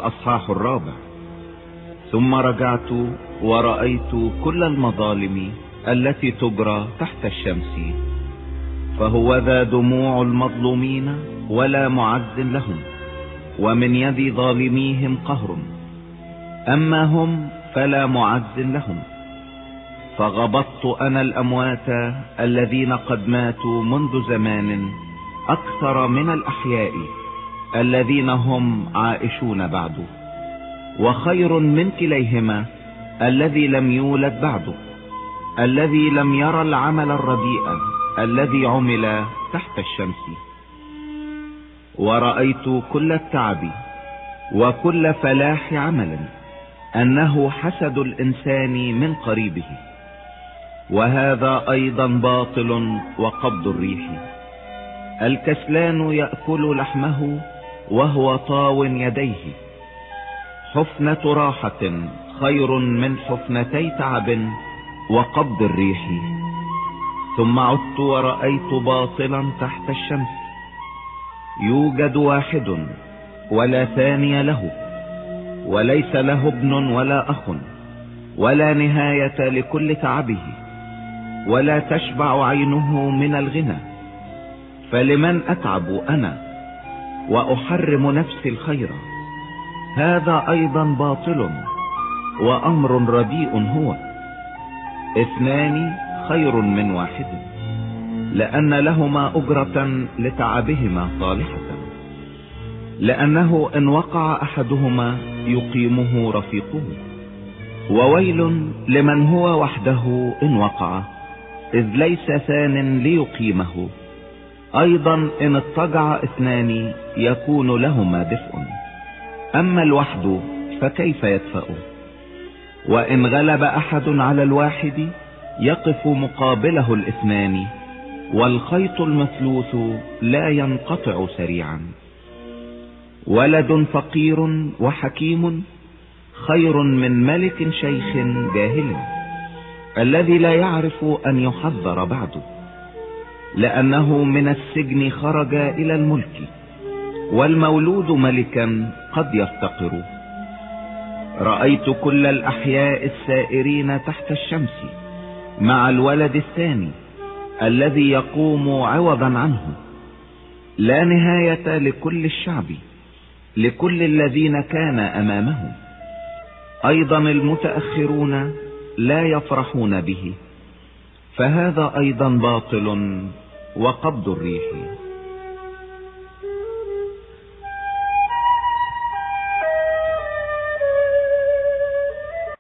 الأصحاح 4. ثم رجعت ورأيت كل المظالم التي تجرى تحت الشمس، فهو ذا دموع المظلومين ولا معز لهم، ومن يد ظالميهم قهر، أما هم فلا معز لهم. فغبطت أنا الأموات الذين قد ماتوا منذ زمان أكثر من الأحياء الذين هم عائشون بعد، وخير من كليهما الذي لم يولد بعد، الذي لم يرى العمل الرديء الذي عمل تحت الشمس. ورأيت كل التعب وكل فلاح عمل أنه حسد الإنسان من قريبه، وهذا أيضا باطل وقبض الريح. الكسلان يأكل لحمه وهو طاو يديه. حفنة راحة خير من حفنتي تعب وقبض الريح. ثم عدت ورأيت باطلا تحت الشمس، يوجد واحد ولا ثاني له، وليس له ابن ولا أخ، ولا نهاية لكل تعبه، ولا تشبع عينه من الغنى. فلمن أتعب أنا وأحرم نفسي الخير؟ هذا أيضا باطل وأمر رديء هو. 2 خير من 1، لأن لهما أجرة لتعبهما صالحة، لأنه إن وقع أحدهما يقيمه رفيقه. وويل لمن هو وحده إن وقع، إذ ليس ثان ليقيمه. أيضا إن اضطجع 2 يكون لهما دفء، أما الوحد فكيف يدفأ؟ وإن غلب أحد على الواحد يقف مقابله 2، والخيط المثلوث لا ينقطع سريعا. ولد فقير وحكيم خير من ملك شيخ جاهل، الذي لا يعرف أن يحذر بعد، لأنه من السجن خرج إلى الملك. والمولود ملكا قد يفتقر. رأيت كل الأحياء السائرين تحت الشمس مع الولد الثاني الذي يقوم عوضا عنه، لا نهاية لكل الشعب، لكل الذين كان أمامهم. أيضا المتأخرون لا يفرحون به، فهذا أيضا باطل وقبض الريح.